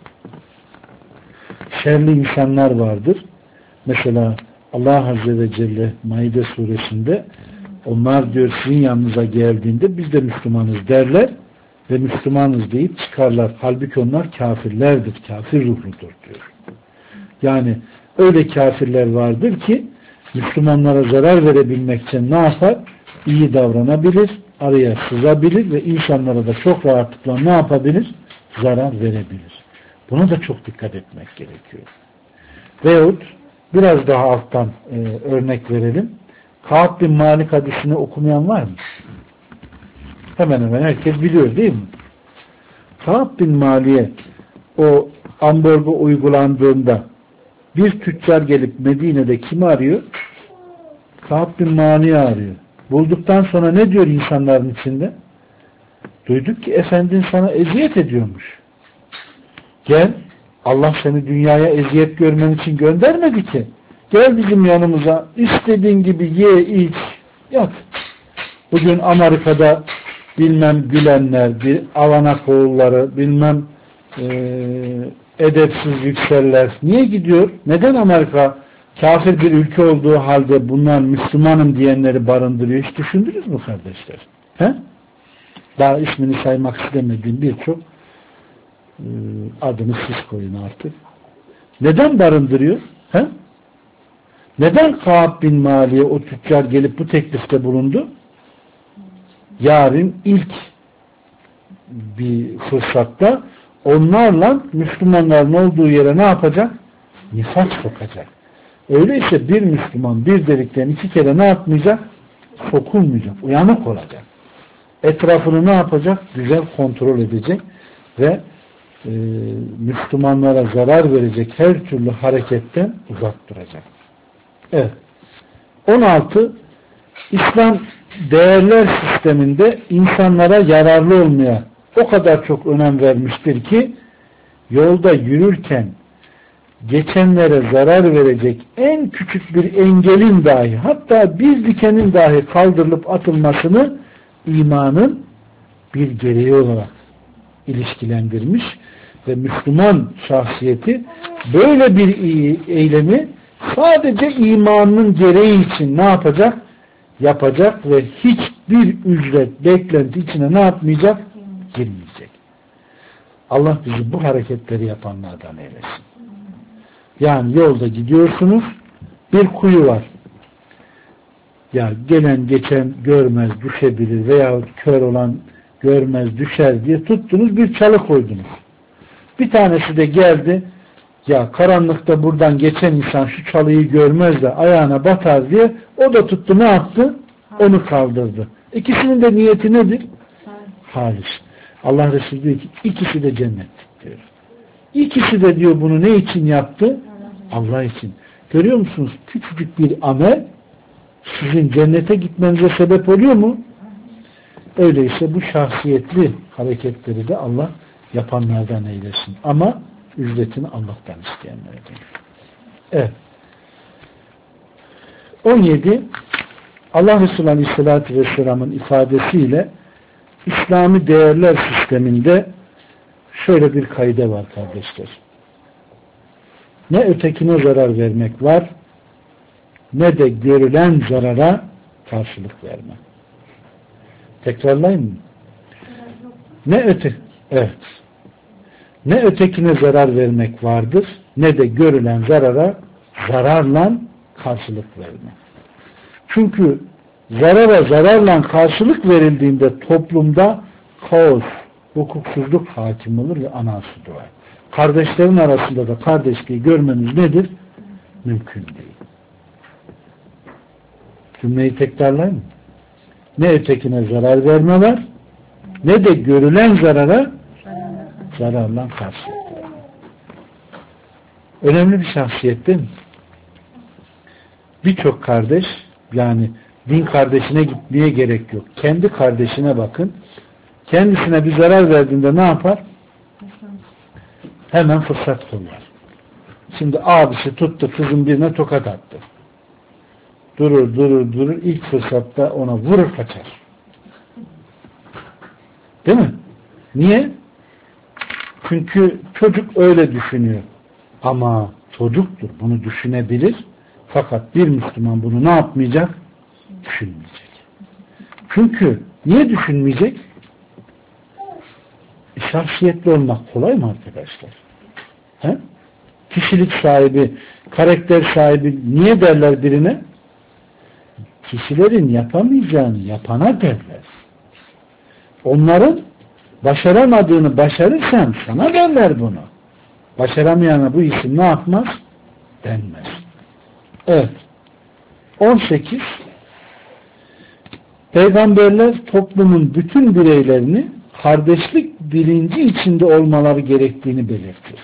Şerli insanlar vardır. Mesela Allah Azze ve Celle Maide suresinde onlar diyor sizin yanınıza geldiğinde biz de Müslümanız derler ve Müslümanız deyip çıkarlar. Halbuki onlar kafirlerdir. Kafir ruhludur diyor. Yani öyle kafirler vardır ki Müslümanlara zarar verebilmek için ne yapar? İyi davranabilir, araya sızabilir ve insanlara da çok rahatlıkla ne yapabilir? Zarar verebilir. Buna da çok dikkat etmek gerekiyor. Veyahut biraz daha alttan örnek verelim. Kâb bin Malik hadisini okumayan var mı? Hemen hemen herkes biliyor değil mi? Kâb bin Malik'e o ambargo uygulandığında bir tüccar gelip Medine'de kimi arıyor? Kâb bin Malik'i arıyor. Bulduktan sonra ne diyor insanların içinde? Duyduk ki efendin sana eziyet ediyormuş. Gel, Allah seni dünyaya eziyet görmen için göndermedi ki. Gel bizim yanımıza, istediğin gibi ye, iç, yat. Bugün Amerika'da bilmem gülenler, bir avanak oğulları, bilmem edepsiz yükseller. Niye gidiyor? Neden Amerika kafir bir ülke olduğu halde bunlar Müslümanım diyenleri barındırıyor? Hiç düşündünüz mü kardeşler? He? Daha ismini saymak istemediğim birçok adını siz koyun artık. Neden barındırıyor? He? Neden Kâb bin Mali'ye o tüccar gelip bu teklifte bulundu? Yarın ilk bir fırsatta onlarla Müslümanların olduğu yere ne yapacak? Nifak sokacak. Öyleyse bir Müslüman bir delikten iki kere ne yapmayacak? Sokulmayacak. Uyanık olacak. Etrafını ne yapacak? Güzel kontrol edecek ve Müslümanlara zarar verecek her türlü hareketten uzak duracak. Evet. 16. İslam değerler sisteminde insanlara yararlı olmaya o kadar çok önem vermiştir ki yolda yürürken geçenlere zarar verecek en küçük bir engelin dahi, hatta bir dikenin dahi kaldırılıp atılmasını imanın bir gereği olarak ilişkilendirmiş ve Müslüman şahsiyeti böyle bir eylemi sadece imanının gereği için ne yapacak? Yapacak ve hiçbir ücret, beklenti içine ne yapmayacak? Girmeyecek. Allah bizi bu hareketleri yapanlardan eylesin. Yani yolda gidiyorsunuz, bir kuyu var. Ya gelen geçen görmez, düşebilir veyahut kör olan görmez, düşer diye tuttunuz, bir çalı koydunuz. Bir tanesi de geldi, ya karanlıkta buradan geçen insan şu çalıyı görmez de ayağına batar diye o da tuttu, ne yaptı? Onu kaldırdı. İkisinin de niyeti nedir? Halis. Allah Resulü diyor ki ikisi de cennetlik diyor. İkisi de diyor bunu ne için yaptı? Allah için. Görüyor musunuz? Küçücük bir amel sizin cennete gitmenize sebep oluyor mu? Öyleyse bu şahsiyetli hareketleri de Allah yapanlardan eylesin. Ama ücretini Allah'tan isteyenlerden. Evet. 17. Allah Resulü Aleyhisselatü Vesselam'ın ifadesiyle İslami değerler sisteminde şöyle bir kaide var kardeşler. Ne ötekine zarar vermek var, ne de görülen zarara karşılık verme. Tekrarlayayım mı? Evet. Ne ötekine zarar vermek vardır, ne de görülen zarara zararla karşılık verme. Çünkü zarara zararla karşılık verildiğinde toplumda kaos, hukuksuzluk hakim olur ve anarşi doğar. Kardeşlerin arasında da kardeşliği görmeniz nedir? Mümkün değil. Cümleyi tekrarlayayım mı? Ne ötekine zarar verme var, ne de görülen zarara zararla karşılık verme. Önemli bir şahsiyet değil mi? Birçok kardeş, yani din kardeşine gitmeye gerek yok. Kendi kardeşine bakın. Kendisine bir zarar verdiğinde ne yapar? Hemen fırsat kollar. Şimdi abisi tuttu, kızın birine tokat attı. Durur. İlk fırsatta ona vurur kaçar. Değil mi? Niye? Çünkü çocuk öyle düşünüyor. Ama çocuktur. Bunu düşünebilir. Fakat bir Müslüman bunu ne yapmayacak? Düşünmeyecek. Çünkü niye düşünmeyecek? Şahsiyetli olmak kolay mı arkadaşlar? He? Kişilik sahibi, karakter sahibi niye derler birine? Kişilerin yapamayacağını yapana derler. Onların başaramadığını başarırsan sana derler bunu. Başaramayana bu isim ne yapmaz? Denmez. Evet. 18. Peygamberler toplumun bütün bireylerini kardeşlik bilinci içinde olmaları gerektiğini belirtir.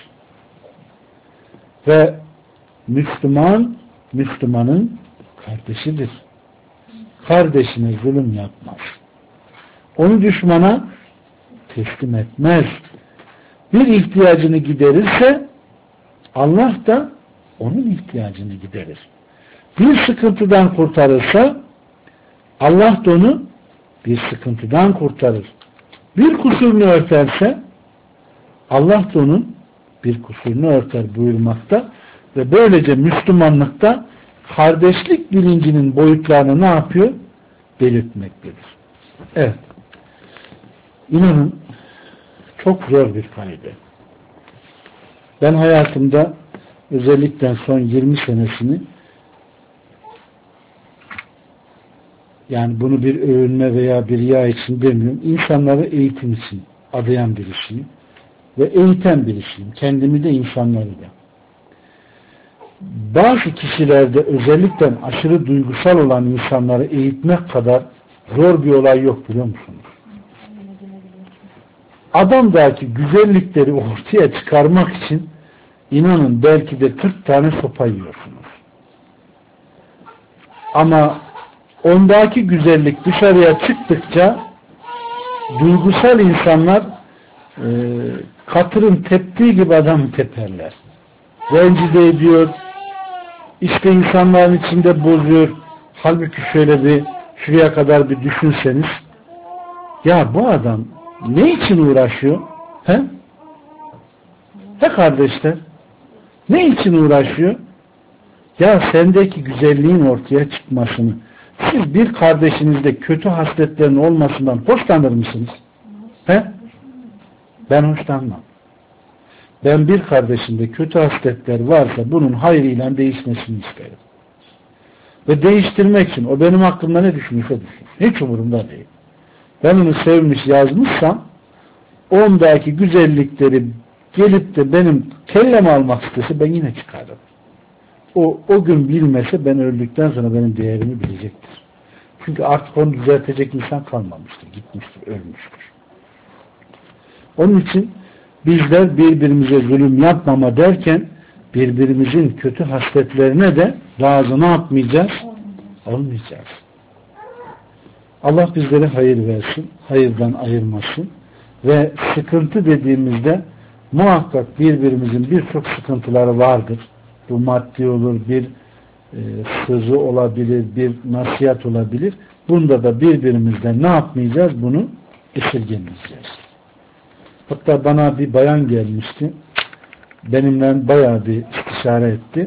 Ve Müslüman, Müslümanın kardeşidir. Kardeşine zulüm yapmaz. Onu düşmana teslim etmez. Bir ihtiyacını giderirse Allah da onun ihtiyacını giderir. Bir sıkıntıdan kurtarırsa Allah da onu bir sıkıntıdan kurtarır. Bir kusurunu örterse Allah da onun bir kusurunu örter buyurmakta ve böylece Müslümanlıkta kardeşlik bilincinin boyutlarını ne yapıyor? Belirtmektedir. Evet. İnanın çok zor bir kaide. Ben hayatımda özellikle son 20 senesini yani bunu bir övünme veya bir riya için demiyorum. İnsanları eğitim için adayan birisiyim. Ve eğiten birisiyim. Kendimi de insanları da. Bazı kişilerde özellikle aşırı duygusal olan insanları eğitmek kadar zor bir olay yok biliyor musunuz? Adamdaki güzellikleri ortaya çıkarmak için inanın belki de 40 tane sopa yiyorsunuz. Ama ondaki güzellik dışarıya çıktıkça duygusal insanlar katırın teptiği gibi adamı teperler. Rencide ediyor, işte insanların içinde bozuyor. Halbuki şöyle bir şuraya kadar bir düşünseniz ya bu adam ne için uğraşıyor? He? He kardeşler? Ne için uğraşıyor? Ya sendeki güzelliğin ortaya çıkmasını siz bir kardeşinizde kötü hasletlerin olmasından hoşlanır mısınız? He? Ben hoşlanmam. Ben bir kardeşimde kötü hasletler varsa bunun hayrıyla değişmesini isterim. Ve değiştirmek için o benim hakkımda ne düşünürse düşünür. Hiç umurumda değil. Ben onu sevmiş yazmışsam ondaki güzellikleri gelip de benim kellemi almak istese ben yine çıkarım. O gün bilmese ben öldükten sonra benim değerimi bilecektir. Çünkü artık onu düzeltecek insan kalmamıştır. Gitmiştir, ölmüştür. Onun için bizler birbirimize zulüm yapmama derken birbirimizin kötü hasletlerine de razı ne yapmayacağız? Olmayacağız. Allah bizlere hayır versin, hayırdan ayırmasın ve sıkıntı dediğimizde muhakkak birbirimizin birçok sıkıntıları vardır. Bu maddi olur, bir sözü olabilir, bir nasihat olabilir. Bunda da birbirimizden ne yapmayacağız? Bunu esirgemeyeceğiz. Hatta bana bir bayan gelmişti. Benimle bayağı bir istişare etti.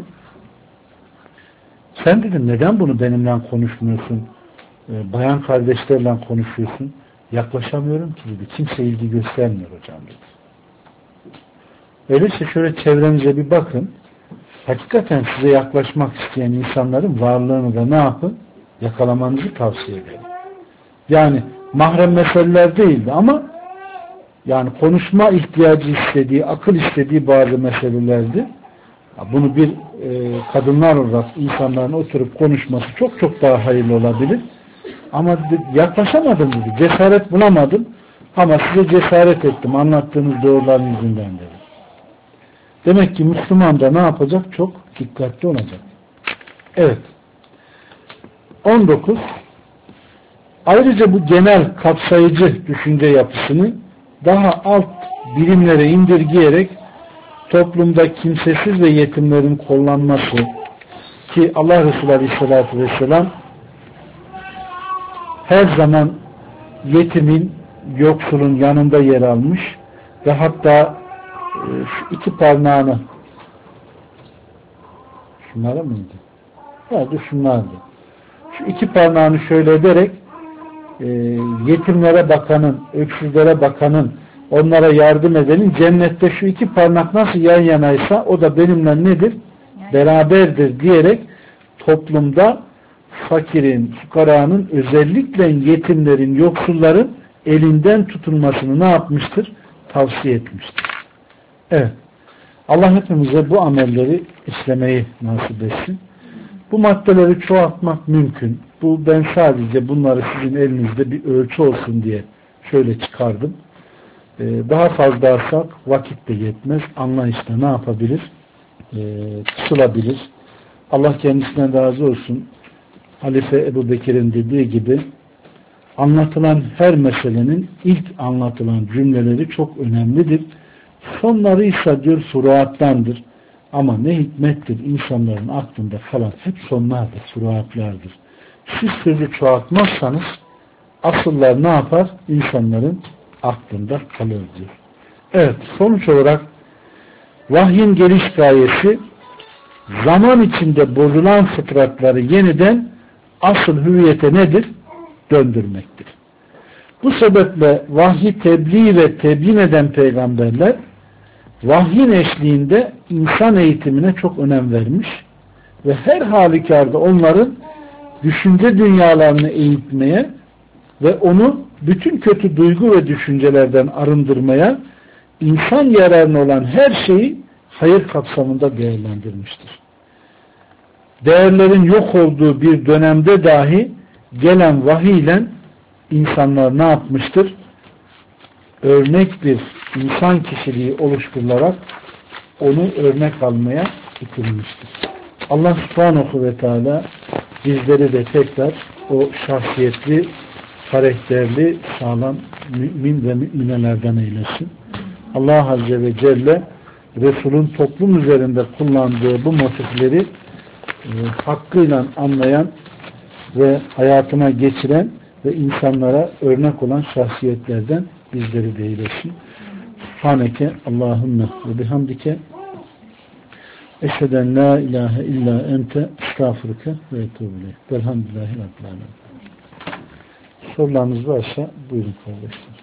Sen dedim neden bunu benimle konuşmuyorsun? Bayan kardeşlerle konuşuyorsun. Yaklaşamıyorum ki dedi. Kimse ilgi göstermiyor hocam dedi. Öyleyse şöyle çevrenize bir bakın. Hakikaten size yaklaşmak isteyen insanların varlığını da ne yapın? Yakalamanızı tavsiye ederim. Yani mahrem meseleler değildi ama yani konuşma ihtiyacı istediği, akıl istediği bazı meselelerdi. Bunu bir kadınlar olarak insanların oturup konuşması çok çok daha hayırlı olabilir. Ama yaklaşamadım dedi. Cesaret bulamadım. Ama size cesaret ettim. Anlattığınız doğruların yüzünden dedi. Demek ki Müslüman da ne yapacak? Çok dikkatli olacak. Evet. 19. Ayrıca bu genel kapsayıcı düşünce yapısını daha alt birimlere indirgeyerek toplumda kimsesiz ve yetimlerin kullanması ki Allah Resulü Aleyhisselatü Vesselam her zaman yetimin, yoksulun yanında yer almış ve hatta şu iki parmağını şunlara mıydı? Hayır, şunlardı. Şu iki parmağını şöyle ederek yetimlere bakanın, öksüzlere bakanın, onlara yardım edenin cennette şu iki parmak nasıl yan yanaysa o da benimle nedir? Beraberdir diyerek toplumda fakirin, fukaranın, özellikle yetimlerin, yoksulların elinden tutulmasını ne yapmıştır? Tavsiye etmiştir. Evet. Allah hepimize bu amelleri işlemeyi nasip etsin. Bu maddeleri çoğaltmak mümkün. Ben sadece bunları sizin elinizde bir ölçü olsun diye şöyle çıkardım. Daha fazla alsak vakit de yetmez. Anlayışla ne yapabilir? Kısılabilir. Allah kendisinden razı olsun. Halife Ebu Bekir'in dediği gibi anlatılan her meselenin ilk anlatılan cümleleri çok önemlidir. Sonları ise diyor furuattandır. Ama ne hikmettir insanların aklında kalan hep sonlardır, furuatlardır. Siz sırrı çoğaltmazsanız asıllar ne yapar? İnsanların aklında kalır diyor. Evet, sonuç olarak vahyin geliş gayesi zaman içinde bozulan fıtratları yeniden asıl hüviyete nedir? Döndürmektir. Bu sebeple vahyi tebliğ ve tebyin eden peygamberler vahyin eşliğinde insan eğitimine çok önem vermiş ve her halükarda onların düşünce dünyalarını eğitmeye ve onu bütün kötü duygu ve düşüncelerden arındırmaya, insan yararına olan her şeyi hayır kapsamında değerlendirmiştir. Değerlerin yok olduğu bir dönemde dahi gelen vahiy ile insanlar ne yapmıştır? Örnek bir insan kişiliği oluşturularak onu örnek almaya itilmiştir. Allah subhanahu ve teala bizleri de tekrar o şahsiyetli, karakterli, sağlam mümin ve müminelerden eylesin. Allah Azze ve Celle Resul'ün toplum üzerinde kullandığı bu motifleri hakkıyla anlayan ve hayatına geçiren ve insanlara örnek olan şahsiyetlerden bizleri de eylesin. Subhaneke Allahümme ve bihamdike eşheden la ilahe illa ente estağfurüke ve etûbü ileyk. Velhamdülillahi Rabbil âlemin. Sorularınız varsa buyurun kardeşlerim.